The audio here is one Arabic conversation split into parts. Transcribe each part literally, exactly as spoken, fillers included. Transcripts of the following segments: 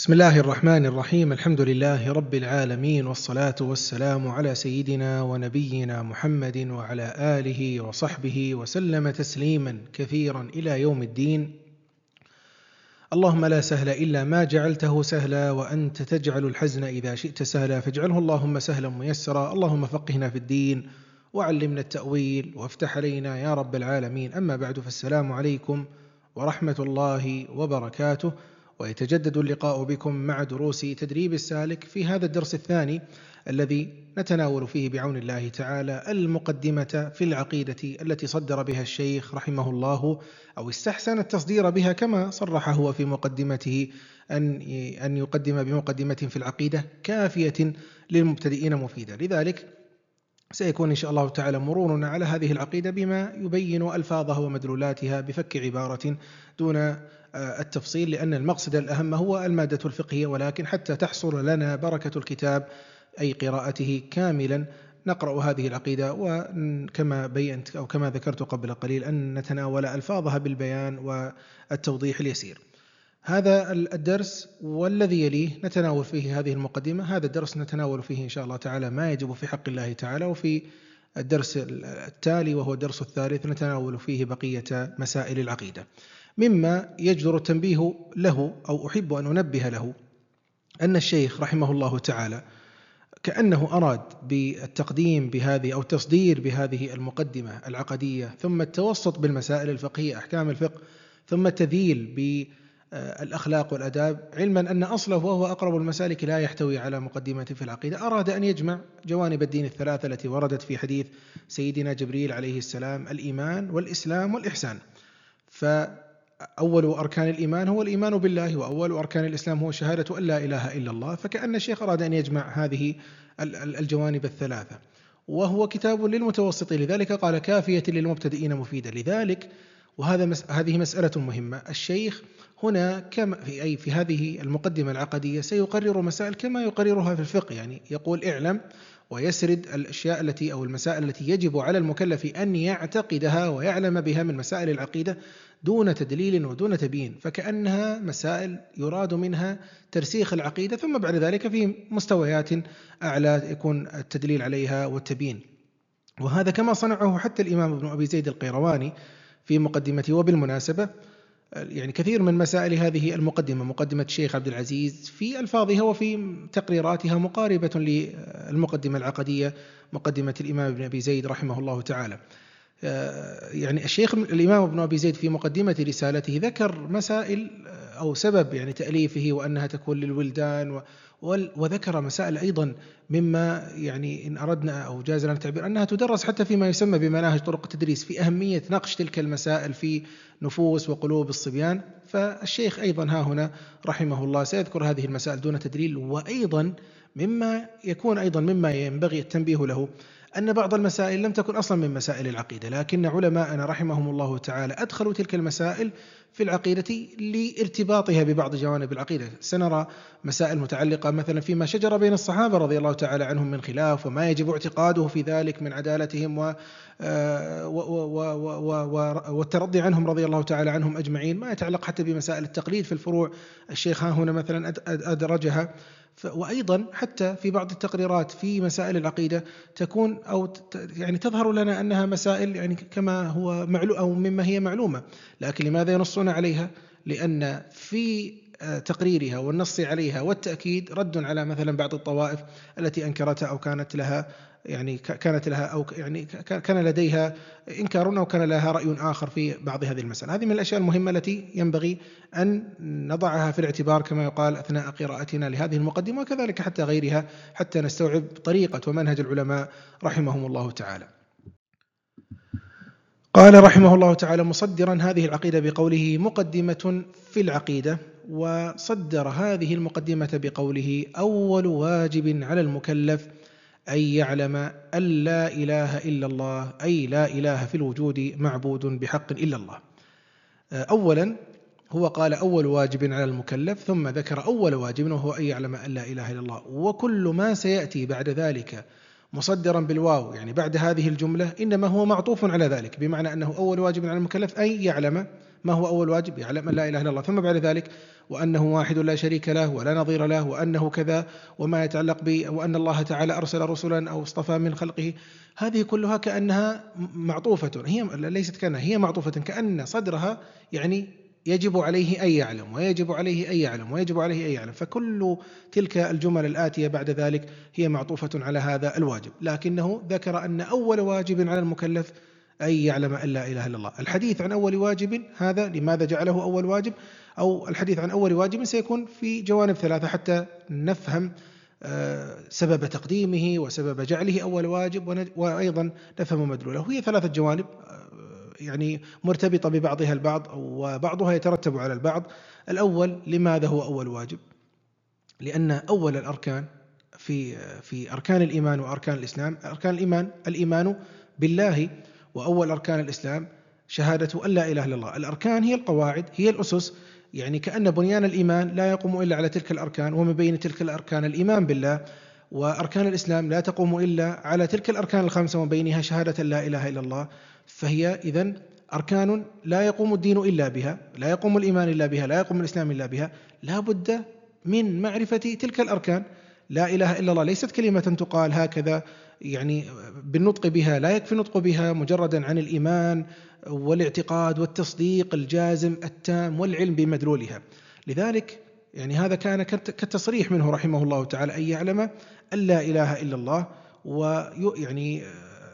بسم الله الرحمن الرحيم. الحمد لله رب العالمين، والصلاة والسلام على سيدنا ونبينا محمد وعلى آله وصحبه وسلم تسليما كثيرا إلى يوم الدين. اللهم لا سهل إلا ما جعلته سهلا، وأنت تجعل الحزن إذا شئت سهلا، فاجعله اللهم سهلا ميسرا. اللهم فقهنا في الدين وعلمنا التأويل وافتح علينا يا رب العالمين. أما بعد، فالسلام عليكم ورحمة الله وبركاته، ويتجدد اللقاء بكم مع دروس تدريب السالك في هذا الدرس الثاني الذي نتناول فيه بعون الله تعالى المقدمة في العقيدة التي صدر بها الشيخ رحمه الله، أو استحسن التصدير بها كما صرح هو في مقدمته أن أن يقدم بمقدمة في العقيدة كافية للمبتدئين مفيدة. لذلك سيكون إن شاء الله تعالى مرورنا على هذه العقيدة بما يبين ألفاظها ومدلولاتها بفك عبارة دون التفصيل، لأن المقصد الأهم هو المادة الفقهية، ولكن حتى تحصل لنا بركة الكتاب أي قراءته كاملا نقرأ هذه العقيدة، وكما بينت أو كما ذكرت قبل قليل أن نتناول ألفاظها بالبيان والتوضيح اليسير. هذا الدرس والذي يليه نتناول فيه هذه المقدمة. هذا الدرس نتناول فيه إن شاء الله تعالى ما يجب في حق الله تعالى، وفي الدرس التالي وهو الدرس الثالث نتناول فيه بقية مسائل العقيدة. مما يجدر التنبيه له أو أحب أن أنبه له أن الشيخ رحمه الله تعالى كأنه أراد بالتقديم بهذه أو تصدير بهذه المقدمة العقدية ثم التوسط بالمسائل الفقهية أحكام الفقه ثم التذييل بالأخلاق والأداب، علما أن أصله وهو أقرب المسالك لا يحتوي على مقدمة في العقيدة. أراد أن يجمع جوانب الدين الثلاثة التي وردت في حديث سيدنا جبريل عليه السلام: الإيمان والإسلام والإحسان. فأول أركان الإيمان هو الإيمان بالله، وأول أركان الإسلام هو شهادة أن لا إله إلا الله. فكأن الشيخ أراد أن يجمع هذه الجوانب الثلاثة، وهو كتاب للمتوسطين، لذلك قال كافية للمبتدئين مفيدة. لذلك وهذا مس... هذه مسألة مهمة. الشيخ هنا كما في أي في هذه المقدمة العقدية سيقرر مسائل كما يقررها في الفقه، يعني يقول اعلم ويسرد الأشياء التي أو المسائل التي يجب على المكلف أن يعتقدها ويعلم بها من مسائل العقيدة دون تدليل ودون تبيين، فكأنها مسائل يراد منها ترسيخ العقيدة، ثم بعد ذلك في مستويات أعلى يكون التدليل عليها والتبيين. وهذا كما صنعه حتى الإمام ابن أبي زيد القيرواني في مقدمته. وبالمناسبة يعني كثير من مسائل هذه المقدمة، مقدمة الشيخ عبد العزيز، في ألفاظها وفي تقريراتها مقاربة للمقدمة العقدية مقدمة الإمام ابن أبي زيد رحمه الله تعالى. يعني الشيخ الإمام ابن أبي زيد في مقدمة رسالته ذكر مسائل أو سبب يعني تأليفه وأنها تكون للولدان، وذكر مسائل أيضا مما يعني إن أردنا أو جاز لنا التعبير أنها تدرس حتى فيما يسمى بمناهج طرق التدريس، في أهمية نقش تلك المسائل في نفوس وقلوب الصبيان. فالشيخ أيضا ها هنا رحمه الله سيذكر هذه المسائل دون تدليل. وأيضا مما يكون أيضا مما ينبغي التنبيه له أن بعض المسائل لم تكن أصلا من مسائل العقيدة، لكن علماءنا رحمهم الله تعالى أدخلوا تلك المسائل في العقيدة لارتباطها ببعض جوانب العقيدة. سنرى مسائل متعلقة مثلا فيما شجر بين الصحابة رضي الله تعالى عنهم من خلاف، وما يجب اعتقاده في ذلك من عدالتهم والترضي عنهم رضي الله تعالى عنهم أجمعين، ما يتعلق حتى بمسائل التقليد في الفروع. الشيخ ها هنا مثلا أدرجها. وأيضا حتى في بعض التقريرات في مسائل العقيدة تكون أو يعني تظهر لنا أنها مسائل يعني كما هو معلوم أو مما هي معلومة، لكن لماذا ينصون عليها؟ لأن في تقريرها والنص عليها والتأكيد رد على مثلا بعض الطوائف التي أنكرتها أو كانت لها يعني كانت لها أو يعني كان لديها إنكار أو كان لها رأي آخر في بعض هذه المسائل. هذه من الأشياء المهمة التي ينبغي أن نضعها في الاعتبار كما يقال أثناء قراءتنا لهذه المقدمة، وكذلك حتى غيرها، حتى نستوعب طريقة ومنهج العلماء رحمهم الله تعالى. قال رحمه الله تعالى مصدرا هذه العقيدة بقوله مقدمة في العقيدة، وصدر هذه المقدمة بقوله أول واجب على المكلف أن يعلم أن لا إله إلا الله، أي لا إله في الوجود معبود بحق إلا الله. أولا هو قال أول واجب على المكلف، ثم ذكر أول واجب وهو أن يعلم أن لا إله إلا الله، وكل ما سيأتي بعد ذلك مصدرا بالواو يعني بعد هذه الجملة إنما هو معطوف على ذلك، بمعنى أنه أول واجب على المكلف أن يعلم ما هو أول واجب؟ يعلم أن لا إله إلا الله، ثم بعد ذلك وأنه واحد لا شريك له ولا نظير له، وأنه كذا، وما يتعلق ب وأن الله تعالى أرسل رسلا أو اصطفى من خلقه. هذه كلها كأنها معطوفة، هي ليست كأنها، هي معطوفة، كأن صدرها يعني يجب عليه أن يعلم، ويجب عليه أن يعلم، ويجب عليه أن يعلم. فكل تلك الجمل الآتية بعد ذلك هي معطوفة على هذا الواجب، لكنه ذكر أن أول واجب على المكلف أن يعلم أن لا إله إلا الله. الحديث عن أول واجب هذا لماذا جعله أول واجب، أو الحديث عن أول واجب سيكون في جوانب ثلاثة حتى نفهم سبب تقديمه وسبب جعله أول واجب، وأيضا نفهم مدلوله. هي ثلاثة جوانب يعني مرتبطة ببعضها البعض، وبعضها يترتب على البعض. الأول، لماذا هو أول واجب؟ لأن أول الأركان في في أركان الإيمان وأركان الإسلام، أركان الإيمان الإيمان بالله، وأول أركان الإسلام شهادة أن لا إله إلا الله. الأركان هي القواعد، هي الأسس، يعني كأن بنيان الإيمان لا يقوم إلا على تلك الأركان، ومن بين تلك الأركان الإيمان بالله. وأركان الإسلام لا تقوم إلا على تلك الأركان الخمسة، ومن بينها شهادة لا إله إلا الله. فهي إذن أركان لا يقوم الدين إلا بها، لا يقوم الإيمان إلا بها، لا يقوم الإسلام إلا بها. لا بد من معرفة تلك الأركان. لا إله إلا الله ليست كلمة تقال هكذا يعني بالنطق بها، لا يكفي النطق بها مجردا عن الإيمان والاعتقاد والتصديق الجازم التام والعلم بمدلولها. لذلك يعني هذا كان كالتصريح منه رحمه الله تعالى أن يعلم أن لا إله إلا الله، ويعني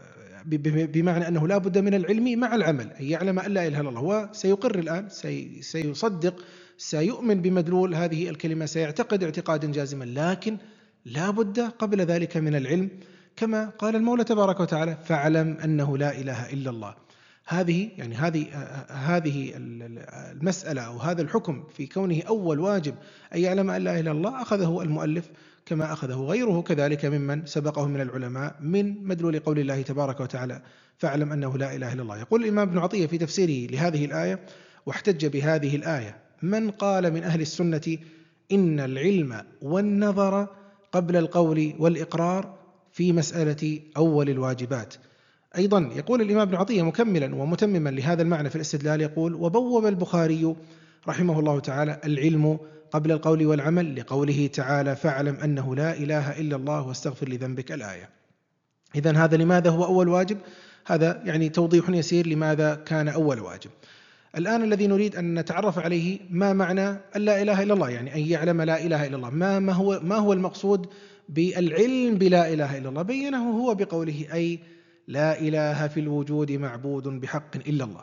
بمعنى أنه لا بد من العلم مع العمل، أن يعلم أن لا إله إلا الله. وسيقر الآن، سيصدق، سيؤمن بمدلول هذه الكلمة، سيعتقد اعتقادا جازما، لكن لا بد قبل ذلك من العلم، كما قال المولى تبارك وتعالى: فاعلم أنه لا إله إلا الله. هذه يعني هذه هذه المسألة أو هذا الحكم في كونه أول واجب أن يعلم أن لا إله إلا الله أخذه المؤلف كما أخذه غيره كذلك ممن سبقه من العلماء من مدلول قول الله تبارك وتعالى: فاعلم أنه لا إله إلا الله. يقول الإمام ابن عطية في تفسيره لهذه الآية: واحتج بهذه الآية من قال من أهل السنة إن العلم والنظر قبل القول والإقرار في مسألة أول الواجبات. أيضا يقول الإمام ابن عطية مكملا ومتمما لهذا المعنى في الاستدلال، يقول: وبوب البخاري رحمه الله تعالى العلم قبل القول والعمل لقوله تعالى: فاعلم أنه لا إله إلا الله واستغفر لذنبك، الآية. إذن هذا لماذا هو أول واجب؟ هذا يعني توضيح يسير لماذا كان أول واجب. الآن الذي نريد أن نتعرف عليه ما معنى أن لا إله إلا الله، يعني أن يعلم لا إله إلا الله، ما ما هو ما هو المقصود بالعلم بلا إله إلا الله؟ بينه هو بقوله: أي لا إله في الوجود معبود بحق إلا الله.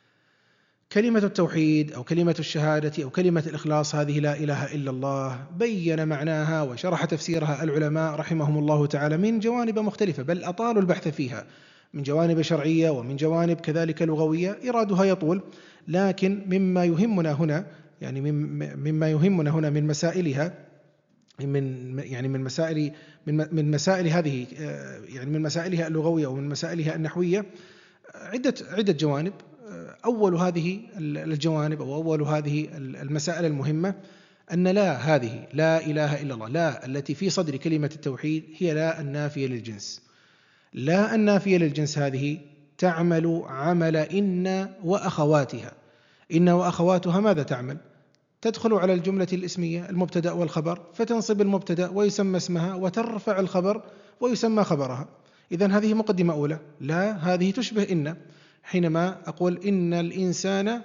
كلمة التوحيد أو كلمة الشهادة أو كلمة الإخلاص، هذه لا إله إلا الله، بين معناها وشرح تفسيرها العلماء رحمهم الله تعالى من جوانب مختلفة، بل أطالوا البحث فيها من جوانب شرعية ومن جوانب كذلك لغوية، إرادها يطول. لكن مما يهمنا هنا يعني مما يهمنا هنا من مسائلها من يعني من مسائل من من مسائل هذه يعني من مسائلها اللغوية ومن مسائلها النحوية عدة عدة جوانب. أول هذه الجوانب أو أول هذه المسائل المهمة أن لا هذه لا إله إلا الله، لا التي في صدر كلمة التوحيد هي لا النافية للجنس. لا النافية للجنس هذه تعمل عمل إن وأخواتها. إن وأخواتها ماذا تعمل؟ تدخل على الجملة الاسمية المبتدأ والخبر، فتنصب المبتدأ ويسمى اسمها، وترفع الخبر ويسمى خبرها. إذن هذه مقدمة أولى. لا هذه تشبه إن، حينما أقول إن الإنسان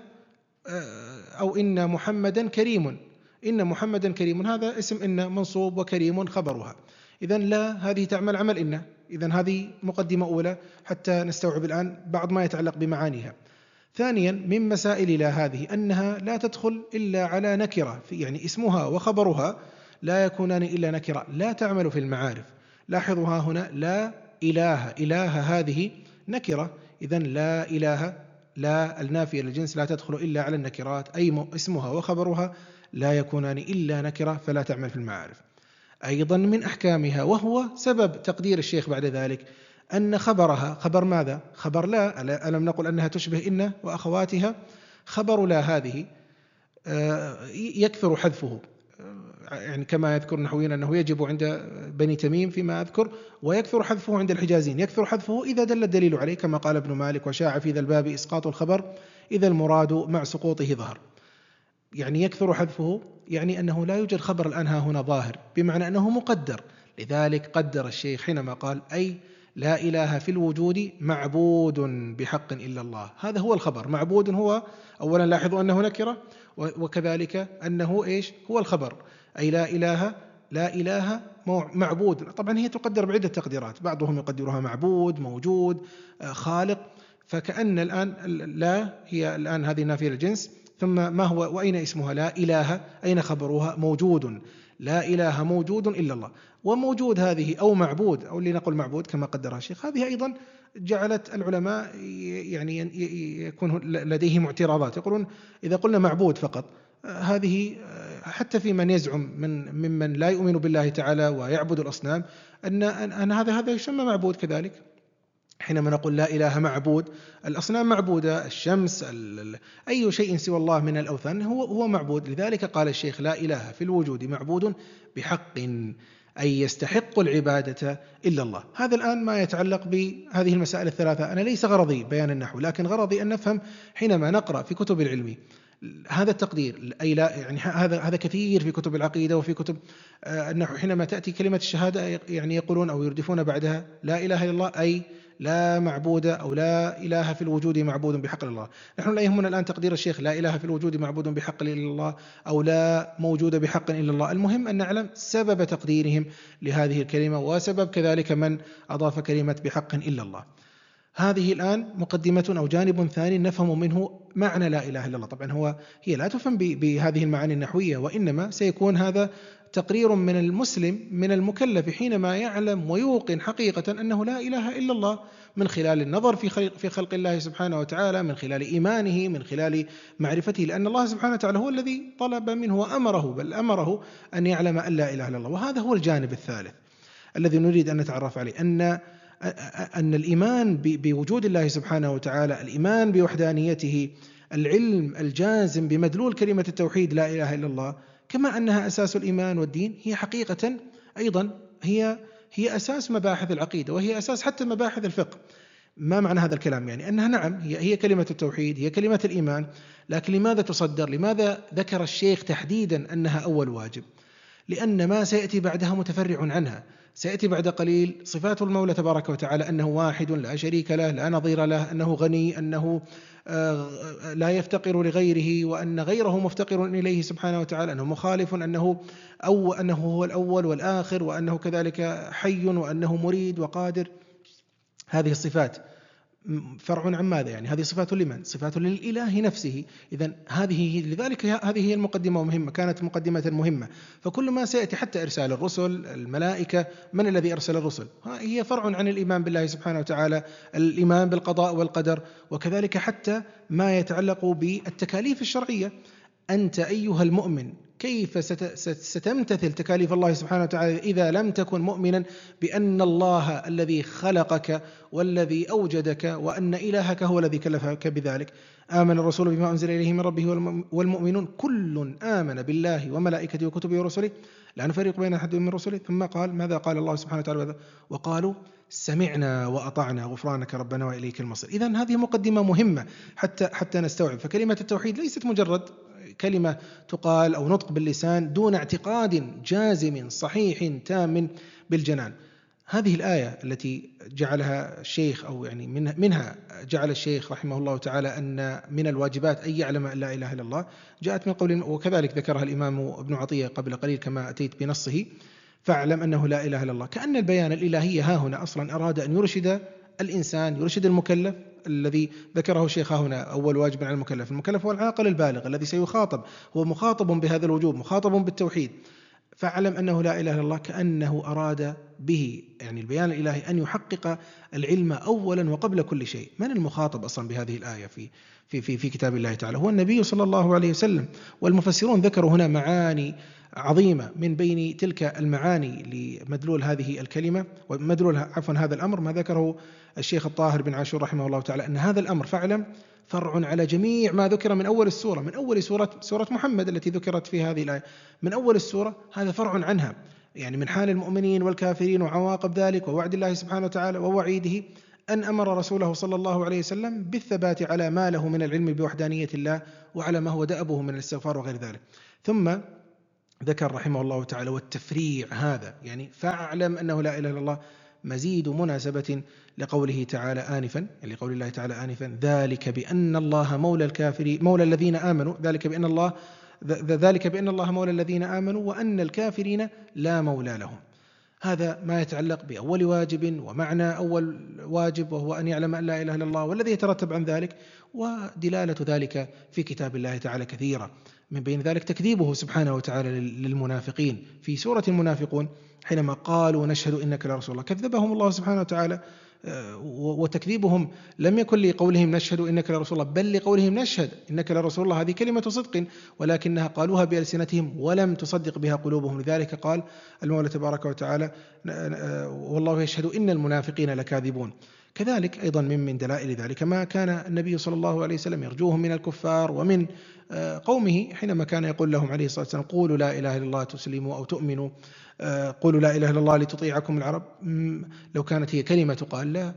أو إن محمدا كريم، إن محمدا كريم، هذا اسم إن منصوب وكريم خبرها. إذن لا هذه تعمل عمل إن. إذن هذه مقدمة أولى حتى نستوعب الآن بعض ما يتعلق بمعانيها. ثانيا من مسائل لا هذه أنها لا تدخل إلا على نكرة، يعني اسمها وخبرها لا يكونان إلا نكرة، لا تعمل في المعارف. لاحظوها هنا: لا إله، إله هذه نكرة. إذن لا إله، لا النافية للجنس لا تدخل إلا على النكرات، أي اسمها وخبرها لا يكونان إلا نكرة، فلا تعمل في المعارف. أيضا من أحكامها، وهو سبب تقدير الشيخ بعد ذلك، أن خبرها خبر ماذا؟ خبر لا. ألم نقل أنها تشبه إن وأخواتها؟ خبر لا هذه يكثر حذفه. يعني كما يذكر النحويون أنه يجب عند بني تميم فيما أذكر، ويكثر حذفه عند الحجازين. يكثر حذفه إذا دل الدليل عليه، كما قال ابن مالك: وشاع في ذا الباب إسقاط الخبر إذا المراد مع سقوطه ظهر. يعني يكثر حذفه يعني أنه لا يوجد خبر الآن ها هنا ظاهر، بمعنى أنه مقدر. لذلك قدر الشيخ حينما قال: أي لا إله في الوجود معبود بحق إلا الله. هذا هو الخبر. معبود هو أولا لاحظوا أنه نكرة، وكذلك أنه إيش هو الخبر، أي لا إله لا إله معبود. طبعا هي تقدر بعدة تقديرات، بعضهم يقدرها معبود، موجود، خالق. فكأن الآن لا هي الآن هذه نافية الجنس، ثم ما هو وأين اسمها لا إله، أين خبرها؟ موجود. لا إله موجود إلا الله. وموجود هذه أو معبود أو لنقل معبود كما قدرها الشيخ، هذه أيضا جعلت العلماء يعني يكون لديهم اعتراضات، يقولون إذا قلنا معبود فقط، هذه حتى في من يزعم من ممن لا يؤمن بالله تعالى ويعبد الأصنام أن أن هذا هذا يسمى معبود كذلك. حينما نقول لا إله معبود، الأصنام معبودة، الشمس، أي شيء سوى الله من الأوثان هو هو معبود. لذلك قال الشيخ: لا إله في الوجود معبود بحق، أي يستحق العبادة إلا الله. هذا الآن ما يتعلق بهذه المسائل الثلاثة. أنا ليس غرضي بيان النحو، لكن غرضي أن نفهم حينما نقرأ في كتب العلم هذا التقدير. أي لا يعني هذا هذا كثير في كتب العقيدة وفي كتب النحو. حينما تأتي كلمة الشهادة يعني يقولون أو يردفون بعدها لا إله إلا الله، أي لا معبود أو لا إله في الوجود معبود بحق إلا الله. نحن لا يهمنا الآن تقدير الشيخ لا إله في الوجود معبود بحق إلا الله أو لا موجود بحق إلا الله. المهم أن نعلم سبب تقديرهم لهذه الكلمة، وسبب كذلك من أضاف كلمة بحق إلا الله. هذه الآن مقدمة أو جانب ثاني نفهم منه معنى لا إله إلا الله. طبعا هو هي لا تفهم بهذه المعاني النحوية، وإنما سيكون هذا تقرير من المسلم من المكلف حينما يعلم ويوقن حقيقة أنه لا إله إلا الله، من خلال النظر في في خلق الله سبحانه وتعالى، من خلال إيمانه، من خلال معرفته، لأن الله سبحانه وتعالى هو الذي طلب منه وأمره، بل أمره أن يعلم أن لا إله إلا الله. وهذا هو الجانب الثالث الذي نريد أن نتعرف عليه، أن أن الإيمان بوجود الله سبحانه وتعالى، الإيمان بوحدانيته، العلم الجازم بمدلول كلمة التوحيد لا إله إلا الله، كما أنها أساس الإيمان والدين، هي حقيقة أيضا هي هي أساس مباحث العقيدة، وهي أساس حتى مباحث الفقه. ما معنى هذا الكلام؟ يعني أنها نعم هي هي كلمة التوحيد، هي كلمة الإيمان، لكن لماذا تصدر؟ لماذا ذكر الشيخ تحديدا أنها أول واجب؟ لأن ما سيأتي بعدها متفرع عنها. سيأتي بعد قليل صفات المولى تبارك وتعالى: أنه واحد لا شريك له لا نظير له، أنه غني، أنه لا يفتقر لغيره، وأن غيره مفتقر إليه سبحانه وتعالى، أنه مخالف، أنه أو أنه هو الأول والآخر، وأنه كذلك حي، وأنه مريد وقادر. هذه الصفات فرع عن ماذا؟ يعني هذه صفات لمن؟ صفات للإله نفسه. إذن هذه لذلك هذه هي المقدمة مهمة، كانت مقدمة مهمة. فكل ما سيأتي حتى إرسال الرسل، الملائكة، من الذي أرسل الرسل؟ هي فرع عن الإيمان بالله سبحانه وتعالى، الإيمان بالقضاء والقدر، وكذلك حتى ما يتعلق بالتكاليف الشرعية. أنت أيها المؤمن كيف ستمتثل تكاليف الله سبحانه وتعالى إذا لم تكن مؤمنا بأن الله الذي خلقك والذي أوجدك وأن إلهك هو الذي كلفك بذلك؟ آمن الرسول بما أنزل إليه من ربه والمؤمنون كل آمن بالله وملائكته وكتبه ورسله لا نفرق بين أحد من رسله. ثم قال ماذا قال الله سبحانه وتعالى؟ وقالوا سمعنا وأطعنا غفرانك ربنا وإليك المصير. إذن هذه مقدمة مهمة حتى حتى نستوعب. فكلمة التوحيد ليست مجرد كلمة تقال أو نطق باللسان دون اعتقاد جازم صحيح تام بالجنان. هذه الآية التي جعلها الشيخ أو يعني منها جعل الشيخ رحمه الله تعالى أن من الواجبات أن يعلم أن لا إله إلا الله، جاءت من قول، وكذلك ذكرها الإمام ابن عطية قبل قليل كما أتيت بنصه: فاعلم أنه لا إله إلا الله. كأن البيان الإلهي ها هنا أصلا أراد أن يرشد الإنسان، يرشد المكلف الذي ذكره الشيخ هنا. أول واجب على المكلف، المكلف هو العاقل البالغ الذي سيخاطب، هو مخاطب بهذا الوجوب، مخاطب بالتوحيد. فاعلم أنه لا إله إلا الله، كأنه أراد به يعني البيان الإلهي أن يحقق العلم أولا وقبل كل شيء. من المخاطب أصلا بهذه الآية في في في في كتاب الله تعالى؟ هو النبي صلى الله عليه وسلم. والمفسرون ذكروا هنا معاني عظيمة من بين تلك المعاني لمدلول هذه الكلمة ومدلول عفوا هذا الأمر ما ذكره الشيخ الطاهر بن عاشور رحمه الله تعالى، أن هذا الأمر فعلا فرع على جميع ما ذكر من أول السورة، من أول سورة سورة محمد التي ذكرت في هذه الآية، من أول السورة هذا فرع عنها، يعني من حال المؤمنين والكافرين وعواقب ذلك ووعد الله سبحانه وتعالى ووعيده، أن أمر رسوله صلى الله عليه وسلم بالثبات على ما له من العلم بوحدانية الله وعلى ما هو دأبه من الاستغفار وغير ذلك. ثم ذكر رحمه الله تعالى والتفريع هذا، يعني فاعلم أنه لا إله إلا الله، مزيد مناسبة لقوله تعالى آنفا، يعني لقول الله تعالى آنفا ذلك بأن الله مولى الكافرين مولى الذين آمنوا، ذلك بأن الله ذلك بأن الله مولى الذين آمنوا وأن الكافرين لا مولى لهم. هذا ما يتعلق بأول واجب ومعنى أول واجب، وهو أن يعلم أن لا إله إلا الله والذي يترتب عن ذلك، ودلالة ذلك في كتاب الله تعالى كثيرة، من بين ذلك تكذيبه سبحانه وتعالى للمنافقين في سورة المنافقون حينما قالوا نشهد إنك لرسول الله، كذبهم الله سبحانه وتعالى، وتكذيبهم لم يكن لقولهم نشهد إنك لرسول الله، بل لقولهم نشهد إنك لرسول الله، هذه كلمة صدق ولكنها قالوها بألسنتهم ولم تصدق بها قلوبهم. لذلك قال المولى تبارك وتعالى والله يشهد إن المنافقين لكاذبون. كذلك أيضا من من دلائل ذلك ما كان النبي صلى الله عليه وسلم يرجوهم من الكفار ومن قومه، حينما كان يقول لهم عليه الصلاة والسلام قولوا لا إله إلا الله تسلموا أو تؤمنوا، قولوا لا إله إلا الله لتطيعكم العرب، لو كانت هي كلمة تقال لا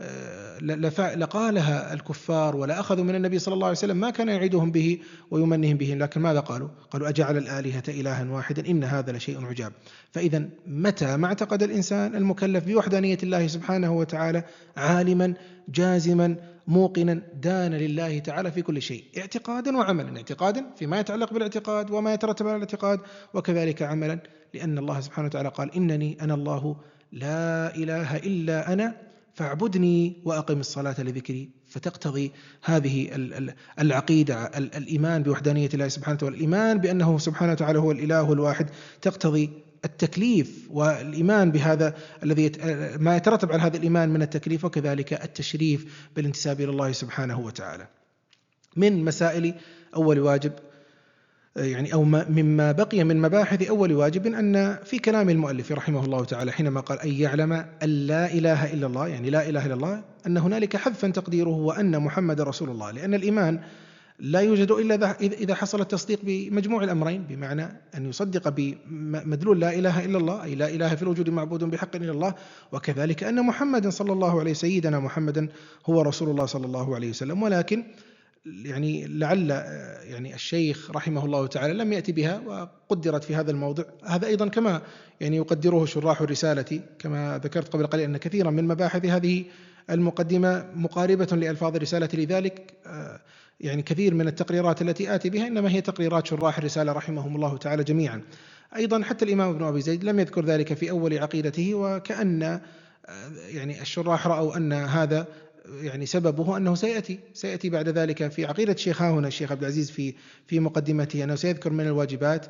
لقالها الكفار ولا أخذوا من النبي صلى الله عليه وسلم ما كان يعيدهم به ويمنهم به، لكن ماذا قالوا؟ قالوا أجعل الآلهة إلها واحدا إن هذا لشيء عجاب. فإذا متى ما اعتقد الإنسان المكلف بوحدانية الله سبحانه وتعالى عالما جازما موقنا دان لله تعالى في كل شيء، اعتقادا وعملا، اعتقادا فيما يتعلق بالاعتقاد وما يترتب على الاعتقاد، وكذلك عملا، لأن الله سبحانه وتعالى قال إنني أنا الله لا إله إلا أنا فاعبدني وأقم الصلاة لذكري. فتقتضي هذه العقيدة الإيمان بوحدانية الله سبحانه وتعالى والإيمان بأنه سبحانه وتعالى هو الإله الواحد، تقتضي التكليف والإيمان بهذا الذي ما يترتب على هذا الإيمان من التكليف، وكذلك التشريف بالانتساب إلى الله سبحانه وتعالى. من مسائل أول واجب يعني أو مما بقي من مباحث أول واجب أن في كلام المؤلف رحمه الله تعالى حينما قال أن يعلم أن لا إله إلا الله، يعني لا إله إلا الله، أن هنالك حذفا تقديره وأن محمد رسول الله، لأن الإيمان لا يوجد إلا إذا حصل التصديق بمجموع الأمرين، بمعنى أن يصدق بمدلول لا إله إلا الله، أي لا إله في الوجود معبود بحق إلا الله، وكذلك أن محمدا صلى الله عليه سيدنا محمدا هو رسول الله صلى الله عليه وسلم. ولكن يعني لعل يعني الشيخ رحمه الله تعالى لم يأتي بها وقدرت في هذا الموضع، هذا أيضا كما يعني يقدره شراح الرسالة، كما ذكرت قبل قليل أن كثيرا من مباحث هذه المقدمة مقاربة لألفاظ الرسالة، لذلك يعني كثير من التقريرات التي آتي بها إنما هي تقريرات شراح الرسالة رحمهم الله تعالى جميعا. أيضا حتى الإمام ابن أبي زيد لم يذكر ذلك في أول عقيدته، وكأن يعني الشراح رأوا أن هذا يعني سببه أنه سيأتي سيأتي بعد ذلك في عقيدة الشيخ هنا الشيخ عبد العزيز في في مقدمته أنه سيذكر من الواجبات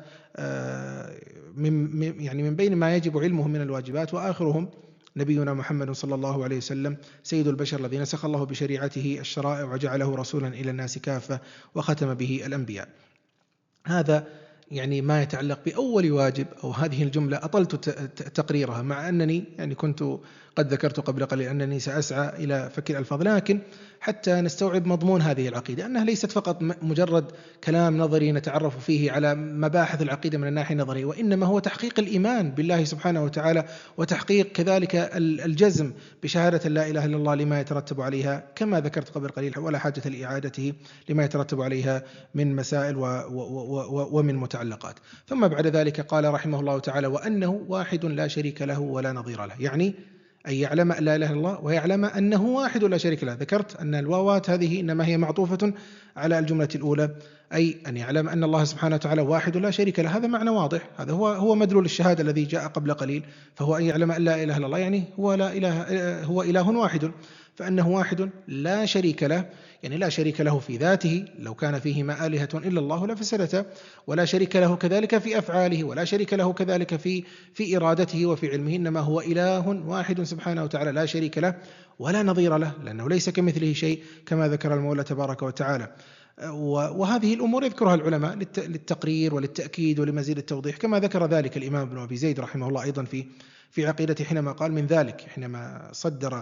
من يعني من بين ما يجب علمه من الواجبات، وآخرهم نبينا محمد صلى الله عليه وسلم سيد البشر الذي نسخ الله بشريعته الشرائع وجعله رسولا إلى الناس كافة وختم به الأنبياء. هذا يعني ما يتعلق بأول واجب، أو هذه الجملة أطلت تقريرها مع أنني يعني كنت قد ذكرت قبل قليل أنني سأسعى إلى فك الألفاظ، لكن حتى نستوعب مضمون هذه العقيدة أنها ليست فقط مجرد كلام نظري نتعرف فيه على مباحث العقيدة من الناحية النظرية، وإنما هو تحقيق الإيمان بالله سبحانه وتعالى، وتحقيق كذلك الجزم بشهادة لا إله إلا الله لما يترتب عليها كما ذكرت قبل قليل، ولا حاجة لإعادته لما يترتب عليها من مسائل ومن متعلقات. ثم بعد ذلك قال رحمه الله تعالى وأنه واحد لا شريك له ولا نظير له، يعني أن يعلم أن لا إله إلا الله ويعلم أنه واحد لا شريك له. ذكرت أن الواوات هذه إنما هي معطوفة على الجملة الأولى، أي أن يعلم أن الله سبحانه وتعالى واحد لا شريك له، هذا معنى واضح، هذا هو هو مدلول الشهادة الذي جاء قبل قليل، فهو أن يعلم أن لا إله إلا الله يعني هو لا إله هو إله واحد، فأنه واحد لا شريك له، يعني لا شريك له في ذاته، لو كان فيهما آلهة إلا الله لفسدتا، ولا شريك له كذلك في أفعاله، ولا شريك له كذلك في في إرادته وفي علمه، إنما هو إله واحد سبحانه وتعالى لا شريك له ولا نظير له، لأنه ليس كمثله شيء كما ذكر المولى تبارك وتعالى. وهذه الأمور يذكرها العلماء للتقرير وللتأكيد ولمزيد التوضيح، كما ذكر ذلك الإمام ابن أبي زيد رحمه الله أيضا في في عقيدته حينما قال من ذلك، حينما صدر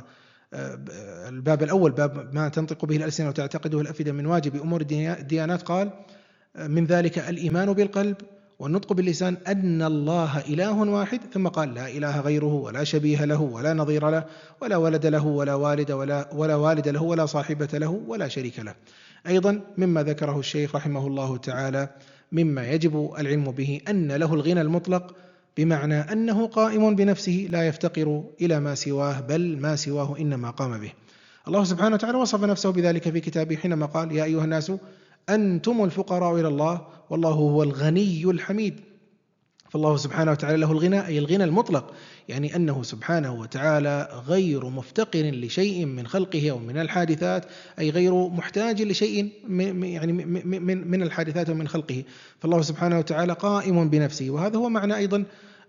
الباب الأول باب ما تنطق به الألسنة وتعتقده الأفئدة من واجب أمور الديانات، قال من ذلك الإيمان بالقلب والنطق باللسان أن الله إله واحد، ثم قال لا إله غيره ولا شبيه له ولا نظير له ولا ولد له ولا والد ولا, ولا والد له ولا صاحبة له ولا شريك له. أيضا مما ذكره الشيخ رحمه الله تعالى مما يجب العلم به أن له الغنى المطلق، بمعنى أنه قائم بنفسه لا يفتقر إلى ما سواه، بل ما سواه إنما قام به. الله سبحانه وتعالى وصف نفسه بذلك في كتابه حينما قال يا أيها الناس أنتم الفقراء إلى الله والله هو الغني الحميد. فالله سبحانه وتعالى له الغنى، أي الغنى المطلق، يعني أنه سبحانه وتعالى غير مفتقر لشيء من خلقه أو من الحادثات، أي غير محتاج لشيء يعني من من الحادثات ومن خلقه. فالله سبحانه وتعالى قائم بنفسه، وهذا هو معنى أيضا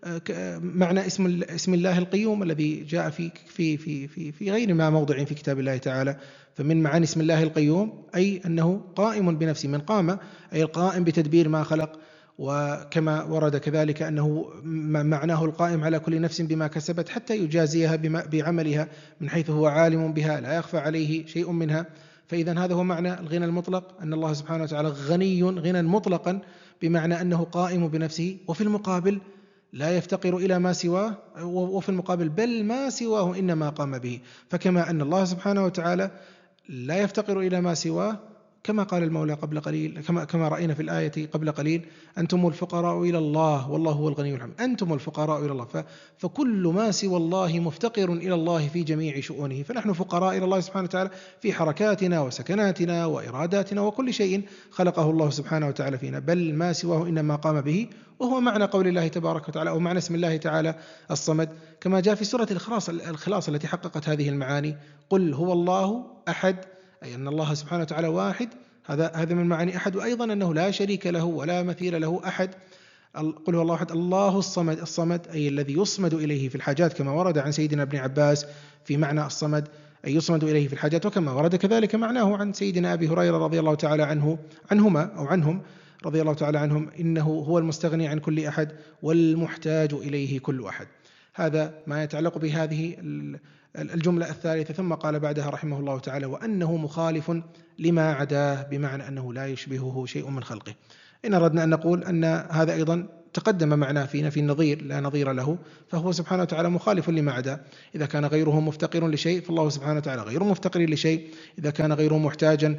معنى اسم اسم الله القيوم الذي جاء في في في في في غير ما موضع في كتاب الله تعالى. فمن معاني اسم الله القيوم أي أنه قائم بنفسه، من قام أي القائم بتدبير ما خلق، وكما ورد كذلك أنه معناه القائم على كل نفس بما كسبت حتى يجازيها بعملها، من حيث هو عالم بها لا يخفى عليه شيء منها. فإذا هذا هو معنى الغنى المطلق، أن الله سبحانه وتعالى غني غنى مطلقا، بمعنى أنه قائم بنفسه، وفي المقابل لا يفتقر إلى ما سواه، وفي المقابل بل ما سواه إنما قام به. فكما أن الله سبحانه وتعالى لا يفتقر إلى ما سواه، كما قال المولى قبل قليل، كما كما رأينا في الآية قبل قليل أنتم الفقراء إلى الله والله هو الغني الحميد، أنتم الفقراء إلى الله، فكل ما سوى الله مفتقر إلى الله في جميع شؤونه. فنحن فقراء إلى الله سبحانه وتعالى في حركاتنا وسكناتنا وإراداتنا وكل شيء خلقه الله سبحانه وتعالى فينا، بل ما سواه إنما قام به. وهو معنى قول الله تبارك وتعالى أو معنى اسم الله تعالى الصمد، كما جاء في سورة الإخلاص الخلاص التي حققت هذه المعاني: قل هو الله أحد، أي أن الله سبحانه وتعالى واحد، هذا هذا من معاني أحد، وأيضا أنه لا شريك له ولا مثيل له أحد. قل هو الله أحد، الله الصمد، الصمد أي الذي يصمد إليه في الحاجات، كما ورد عن سيدنا ابن عباس في معنى الصمد أي يصمد إليه في الحاجات، وكما ورد كذلك معناه عن سيدنا أبي هريرة رضي الله تعالى عنه عنهما أو عنهم رضي الله تعالى عنهم: إنه هو المستغني عن كل أحد والمحتاج إليه كل أحد. هذا ما يتعلق بهذه الجملة الثالثة. ثم قال بعدها رحمه الله تعالى: وأنه مخالف لما عداه، بمعنى أنه لا يشبهه شيء من خلقه. إن أردنا أن نقول أن هذا أيضا تقدم معناه في نفي النظير، لا نظير له، فهو سبحانه وتعالى مخالف لما عداه. إذا كان غيره مفتقر لشيء فالله سبحانه وتعالى غير مفتقر لشيء، إذا كان غيره محتاجا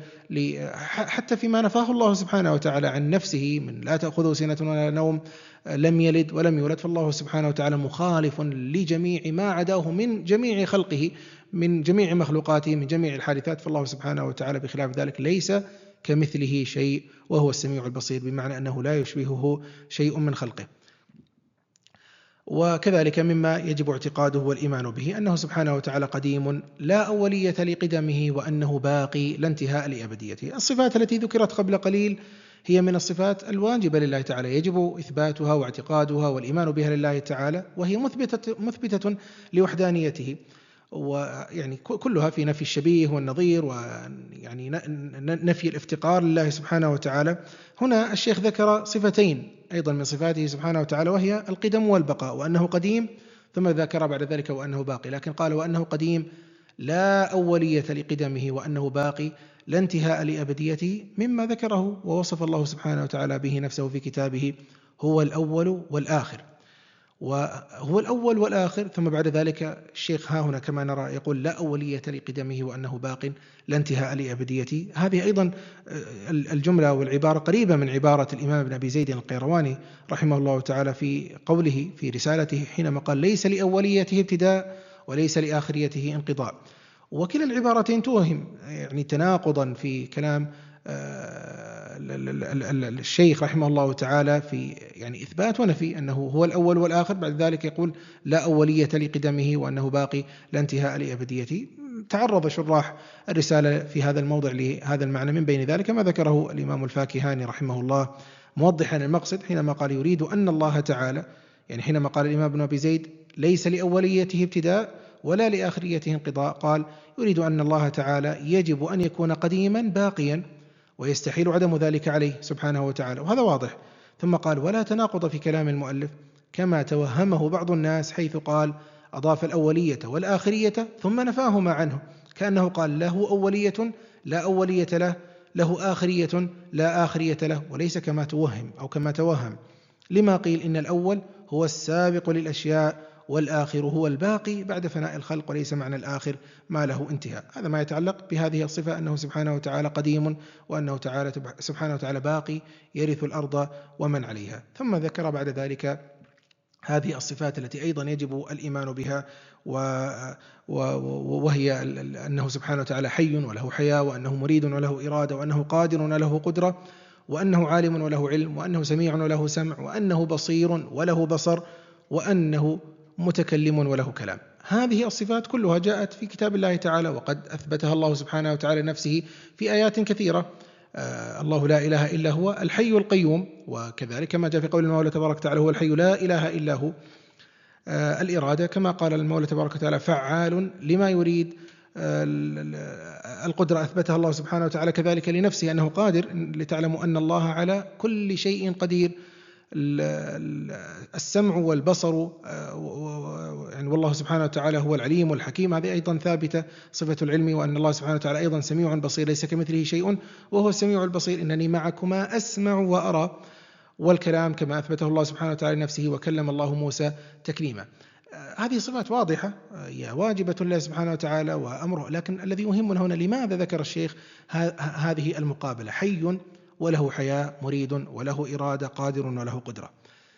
حتى فيما نفاه الله سبحانه وتعالى عن نفسه من لا تأخذه سنة ولا نوم، لم يلد ولم يولد، فالله سبحانه وتعالى مخالف لجميع ما عداه من جميع خلقه، من جميع مخلوقاته، من جميع الحادثات. فالله سبحانه وتعالى بخلاف ذلك ليس كمثله شيء وهو السميع البصير، بمعنى أنه لا يشبهه شيء من خلقه. وكذلك مما يجب اعتقاده والإيمان به أنه سبحانه وتعالى قديم لا أولية لقدمه، وأنه باقي لا انتهاء لأبديته. الصفات التي ذكرت قبل قليل هي من الصفات الواجبة لله تعالى، يجب إثباتها واعتقادها والإيمان بها لله تعالى، وهي مثبتة, مثبتة لوحدانيته، ويعني كلها في نفي الشبيه والنظير، ويعني نفي الافتقار لله سبحانه وتعالى. هنا الشيخ ذكر صفتين أيضا من صفاته سبحانه وتعالى، وهي القدم والبقاء، وأنه قديم، ثم ذكر بعد ذلك وأنه باقي، لكن قال وأنه قديم لا أولية لقدمه، وأنه باقي لا انتهاء لأبديته، مما ذكره ووصف الله سبحانه وتعالى به نفسه في كتابه: هو الأول والآخر. وهو الأول والآخر، ثم بعد ذلك الشيخ ها هنا كما نرى يقول لا أولية لقدمه وأنه باق لا انتهاء لأبديته. هذه أيضا الجملة والعبارة قريبة من عبارة الإمام ابن أبي زيد القيرواني رحمه الله تعالى في قوله في رسالته حينما قال: ليس لأوليته ابتداء وليس لآخريته انقضاء. وكلا العبارتين توهم يعني تناقضا في كلام الشيخ رحمه الله تعالى في يعني إثبات ونفي أنه هو الأول والآخر، بعد ذلك يقول لا أولية لقدمه وأنه باقي لا انتهاء لأبديته. تعرض شراح الرسالة في هذا الموضع لهذا المعنى، من بين ذلك ما ذكره الإمام الفاكهاني رحمه الله موضحا المقصد حينما قال يريد أن الله تعالى، يعني حينما قال الإمام ابن أبي زيد ليس لأوليته ابتداء ولا لآخريته انقضاء، قال يريد أن الله تعالى يجب أن يكون قديما باقيا، ويستحيل عدم ذلك عليه سبحانه وتعالى، وهذا واضح. ثم قال: ولا تناقض في كلام المؤلف كما توهمه بعض الناس، حيث قال: أضاف الأولية والآخرية ثم نفاهما عنه، كأنه قال: له أولية لا أولية له، له آخرية لا آخرية له، وليس كما توهم أو كما توهم، لما قيل إن الأول هو السابق للأشياء والآخر هو الباقي بعد فناء الخلق، وليس معنى الآخر ما له انتهاء. هذا ما يتعلق بهذه الصفة، أنه سبحانه وتعالى قديم، وأنه تعالى سبحانه وتعالى باقي يرث الأرض ومن عليها. ثم ذكر بعد ذلك هذه الصفات التي أيضا يجب الإيمان بها، وهي أنه سبحانه وتعالى حي وله حياة، وأنه مريد وله إرادة، وأنه قادر وله قدرة، وأنه عالم وله علم، وأنه سميع وله سمع، وأنه بصير وله بصر، وأنه متكلم وله كلام. هذه الصفات كلها جاءت في كتاب الله تعالى، وقد أثبتها الله سبحانه وتعالى نفسه في آيات كثيرة. آه الله لا إله إلا هو الحي القيوم، وكذلك ما جاء في قول المولى تبارك وتعالى: هو الحي لا إله إلا هو. آه الإرادة كما قال المولى تبارك وتعالى: فعال لما يريد. آه القدرة أثبتها الله سبحانه وتعالى كذلك لنفسه، أنه قادر، لتعلموا أن الله على كل شيء قدير. السمع والبصر، يعني والله سبحانه وتعالى هو العليم والحكيم، هذه أيضا ثابتة صفة العلم، وأن الله سبحانه وتعالى أيضا سميع بصير ليس كمثله شيء وهو السميع البصير، إنني معكما أسمع وأرى. والكلام كما أثبته الله سبحانه وتعالى نفسه: وكلم الله موسى تكليما. هذه صفات واضحة هي واجبة لله سبحانه وتعالى وأمره، لكن الذي يهمنا هنا لماذا ذكر الشيخ هذه المقابلة: حي وله حياة، مريد وله إرادة، قادر وله قدرة.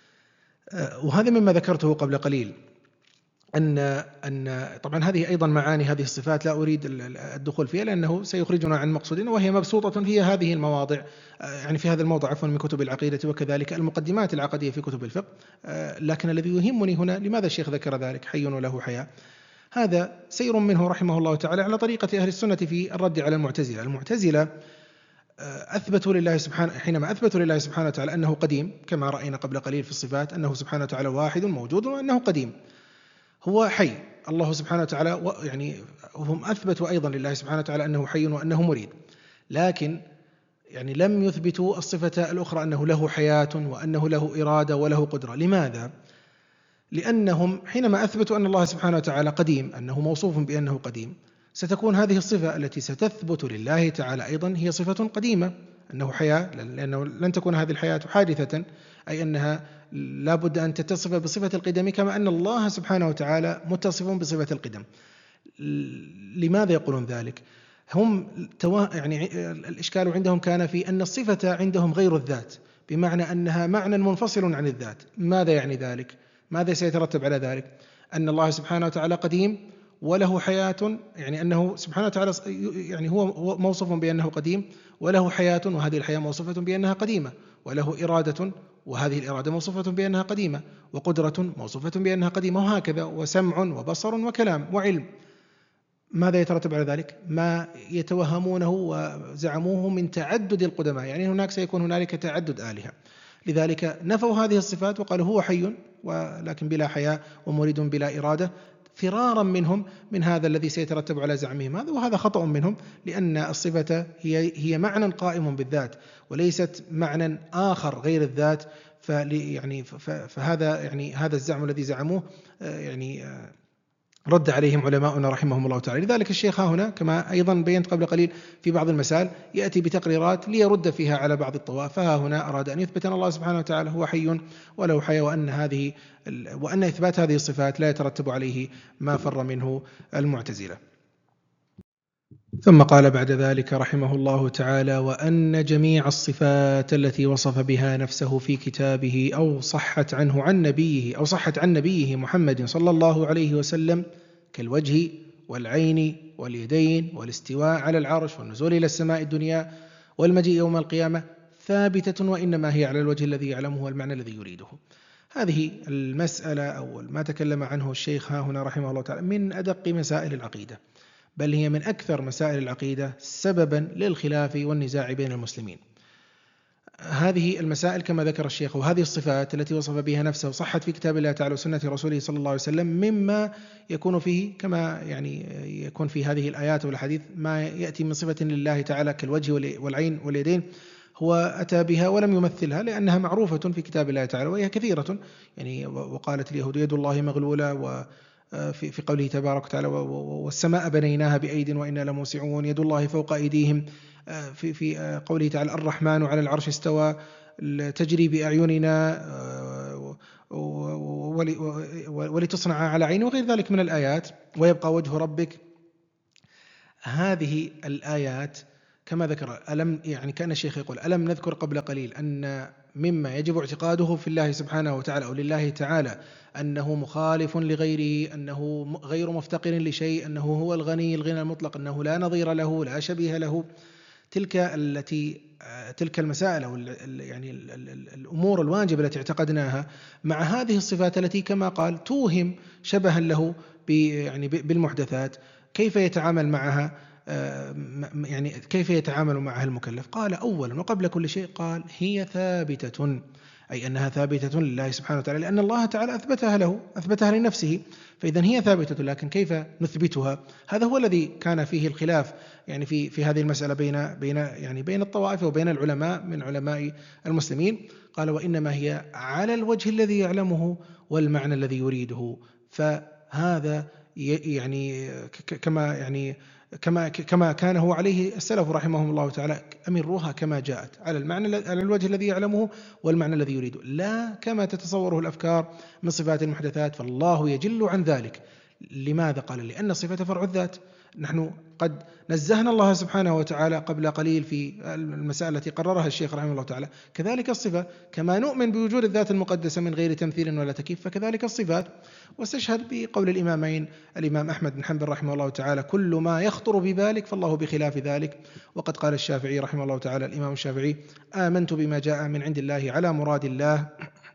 وهذا مما ذكرته قبل قليل، أن أن طبعا هذه أيضا معاني هذه الصفات لا أريد الدخول فيها لأنه سيخرجنا عن مقصودنا، وهي مبسوطة في هذه المواضع، يعني في هذا الموضع عفوا من كتب العقيدة، وكذلك المقدمات العقدية في كتب الفقه. لكن الذي يهمني هنا لماذا الشيخ ذكر ذلك: حي وله حياة. هذا سير منه رحمه الله تعالى على طريقة أهل السنة في الرد على المعتزلة. المعتزلة أثبتوا لله سبحانه، حينما أثبتوا لله سبحانه وتعالى أنه قديم، كما رأينا قبل قليل في الصفات، أنه سبحانه وتعالى واحد موجود وأنه قديم، هو حي. الله سبحانه وتعالى يعني هم أثبتوا أيضا لله سبحانه وتعالى أنه حي وأنه مريد، لكن يعني لم يثبتوا الصفة الأخرى أنه له حياة وأنه له إرادة وله قدرة. لماذا؟ لأنهم حينما أثبتوا أن الله سبحانه وتعالى قديم، أنه موصوف بأنه قديم، ستكون هذه الصفة التي ستثبت لله تعالى أيضا هي صفة قديمة، أنه حياة، لأنه لن تكون هذه الحياة حادثة، أي أنها لا بد أن تتصف بصفة القدم، كما أن الله سبحانه وتعالى متصف بصفة القدم. لماذا يقولون ذلك؟ هم يعني الإشكال عندهم كان في أن الصفة عندهم غير الذات، بمعنى أنها معنى منفصل عن الذات. ماذا يعني ذلك؟ ماذا سيترتب على ذلك؟ أن الله سبحانه وتعالى قديم وله حياة، يعني أنه سبحانه وتعالى يعني هو موصوف بأنه قديم وله حياة، وهذه الحياة موصوفة بأنها قديمة، وله إرادة وهذه الإرادة موصوفة بأنها قديمة، وقدرة موصوفة بأنها قديمة، وهكذا، وسمع وبصر وكلام وعلم. ماذا يترتب على ذلك؟ ما يتوهمونه وزعموه من تعدد القدماء، يعني هناك سيكون هنالك تعدد آلهة. لذلك نفوا هذه الصفات وقالوا هو حي ولكن بلا حياة، ومريد بلا إرادة، فرارا منهم من هذا الذي سيترتب على زعمهم هذا. وهذا خطأ منهم، لأن الصفة هي هي معنى قائم بالذات، وليست معنى آخر غير الذات. فيعني فهذا يعني هذا الزعم الذي زعموه يعني رد عليهم علماؤنا رحمهم الله تعالى. لذلك الشيخ هنا كما أيضا بينت قبل قليل في بعض المسائل يأتي بتقريرات ليرد فيها على بعض الطوائف، فها هنا أراد أن يثبت أن الله سبحانه وتعالى هو حي وله حياة، وأن هذه وأن إثبات هذه الصفات لا يترتب عليه ما فر منه المعتزلة. ثم قال بعد ذلك رحمه الله تعالى: وأن جميع الصفات التي وصف بها نفسه في كتابه أو صحت عنه عن نبيه أو صحت عن نبيه محمد صلى الله عليه وسلم، كالوجه والعين واليدين والاستواء على العرش والنزول إلى السماء الدنيا والمجيء يوم القيامة، ثابتة، وإنما هي على الوجه الذي يعلمه والمعنى الذي يريده. هذه المسألة أو ما تكلم عنه الشيخ ها هنا رحمه الله تعالى من أدق مسائل العقيدة، بل هي من أكثر مسائل العقيدة سببا للخلاف والنزاع بين المسلمين. هذه المسائل كما ذكر الشيخ وهذه الصفات التي وصف بها نفسه وصحت في كتاب الله تعالى وسنة رسوله صلى الله عليه وسلم مما يكون فيه كما يعني يكون في هذه الآيات والحديث ما يأتي من صفة لله تعالى كالوجه والعين واليدين هو أتى بها ولم يمثلها لأنها معروفة في كتاب الله تعالى وهي كثيرة. يعني وقالت اليهود يد الله مغلولة، وفي في قوله تبارك وتعالى والسماء بنيناها بأيد وإنا لموسعون، يد الله فوق أيديهم. في في قوله تعالى الرحمن على العرش استوى تجري بأعيننا ولتصنع على عيني وغير ذلك من الآيات. ويبقى وجه ربك. هذه الآيات كما ذكر ألم يعني كان الشيخ يقول ألم نذكر قبل قليل أن مما يجب اعتقاده في الله سبحانه وتعالى أو لله تعالى أنه مخالف لغيره، أنه غير مفتقر لشيء، أنه هو الغني الغنى المطلق، أنه لا نظير له لا شبيه له. تلك التي تلك المسائل أو يعني الأمور الواجبة التي اعتقدناها مع هذه الصفات التي كما قال توهم شبها له يعني بالمحدثات، كيف يتعامل معها؟ يعني كيف يتعامل معها المكلف؟ قال أولا وقبل كل شيء قال هي ثابتة، أي أنها ثابتة لله سبحانه وتعالى لأن الله تعالى أثبتها له، أثبتها لنفسه، فإذا هي ثابتة. لكن كيف نثبتها؟ هذا هو الذي كان فيه الخلاف يعني في في هذه المسألة بين بين يعني بين الطوائف وبين العلماء من علماء المسلمين. قال وإنما هي على الوجه الذي يعلمه والمعنى الذي يريده. فهذا يعني كما يعني كما كما كان هو عليه السلف رحمهم الله تعالى، أمروها كما جاءت على المعنى على الوجه الذي يعلمه والمعنى الذي يريده، لا كما تتصوره الأفكار من صفات المحدثات، فالله يجل عن ذلك. لماذا؟ قال لأن الصفة فرع الذات. نحن قد نزهنا الله سبحانه وتعالى قبل قليل في المسألة التي قررها الشيخ رحمه الله تعالى، كذلك الصفة كما نؤمن بوجود الذات المقدسة من غير تمثيل ولا تكييف فكذلك الصفات. واستشهد بقول الإمامين الإمام أحمد بن حنبل رحمه الله تعالى كل ما يخطر ببالك فالله بخلاف ذلك. وقد قال الشافعي رحمه الله تعالى الإمام الشافعي آمنت بما جاء من عند الله على مراد الله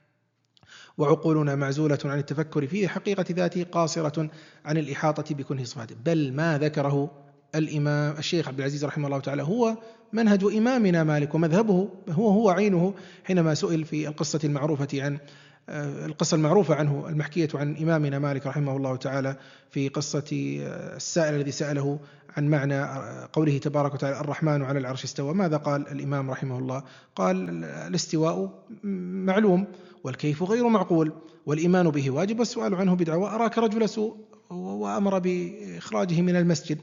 وعقولنا معزولة عن التفكر في حقيقة ذاته قاصرة عن الإحاطة بكنه صفاته. بل ما ذكره الإمام الشيخ عبد العزيز رحمه الله تعالى هو منهج إمامنا مالك ومذهبه، هو هو عينه حينما سئل في القصة المعروفة عن القصة المعروفة عنه المحكية عن إمامنا مالك رحمه الله تعالى في قصة السائل الذي سأله عن معنى قوله تبارك وتعالى الرحمن على العرش استوى. ماذا قال الإمام رحمه الله؟ قال الاستواء معلوم والكيف غير معقول والإيمان به واجب والسؤال عنه بدعة وأراك رجل سوء وأمر بإخراجه من المسجد.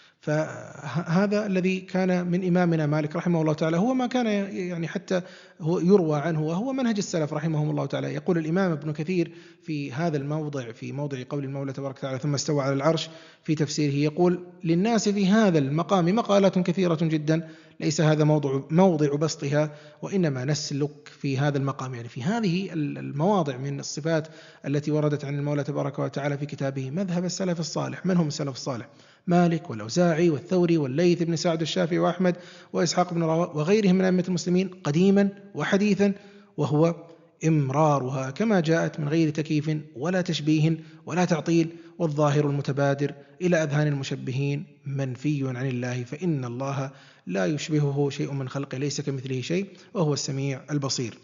فهذا الذي كان من إمامنا مالك رحمه الله تعالى هو ما كان يعني حتى هو يروى عنه وهو منهج السلف رحمهم الله تعالى. يقول الإمام ابن كثير في هذا الموضع في موضع قول المولى تبارك وتعالى ثم استوى على العرش في تفسيره يقول للناس في هذا المقام مقالات كثيرة جدا ليس هذا موضع موضع بسطها وإنما نسلك في هذا المقام يعني في هذه المواضع من الصفات التي وردت عن المولى تبارك وتعالى في كتابه مذهب السلف الصالح. من هم السلف الصالح؟ مالك والأوزاعي والثوري والليث بن سعد الشافعي وأحمد وإسحاق بن راهويه وغيرهم من أئمة المسلمين قديما وحديثا، وهو إمرارها كما جاءت من غير تكييف ولا تشبيه ولا تعطيل، والظاهر المتبادر إلى أذهان المشبهين منفي عن الله فإن الله لا يشبهه شيء من خلقه ليس كمثله شيء وهو السميع البصير.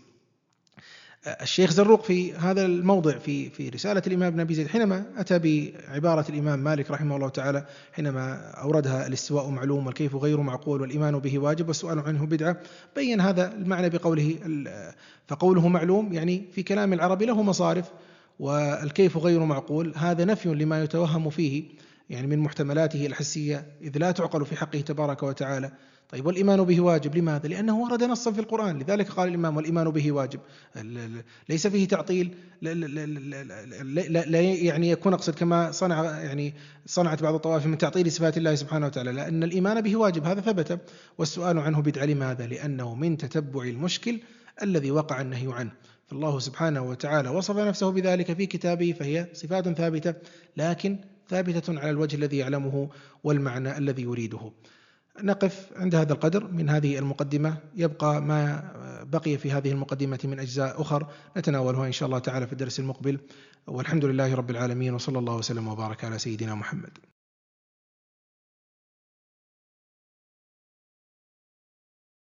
الشيخ زروق في هذا الموضع في في رسالة الإمام ابن أبي زيد حينما أتى بعبارة الإمام مالك رحمه الله تعالى حينما أوردها الاستواء معلوم والكيف غير معقول والإيمان به واجب والسؤال عنه بدعة، بين هذا المعنى بقوله فقوله معلوم يعني في كلام العرب له مصارف، والكيف غير معقول هذا نفي لما يتوهم فيه يعني من محتملاته الحسية إذ لا تعقل في حقه تبارك وتعالى. طيب والإيمان به واجب لماذا؟ لأنه ورد نصا في القرآن، لذلك قال الإمام والإيمان به واجب ليس فيه تعطيل. لا, لا, لا, لا يعني يكون أقصد كما صنع يعني صنعت بعض الطوائف من تعطيل صفات الله سبحانه وتعالى، لأن الإيمان به واجب هذا ثبت والسؤال عنه بدعة. لماذا؟ لأنه من تتبع المشكل الذي وقع النهي عنه. فالله سبحانه وتعالى وصف نفسه بذلك في كتابه فهي صفات ثابتة لكن ثابتة على الوجه الذي يعلمه والمعنى الذي يريده. نقف عند هذا القدر من هذه المقدمة، يبقى ما بقي في هذه المقدمة من أجزاء أخر نتناولها إن شاء الله تعالى في الدرس المقبل، والحمد لله رب العالمين وصلى الله وسلم وبارك على سيدنا محمد.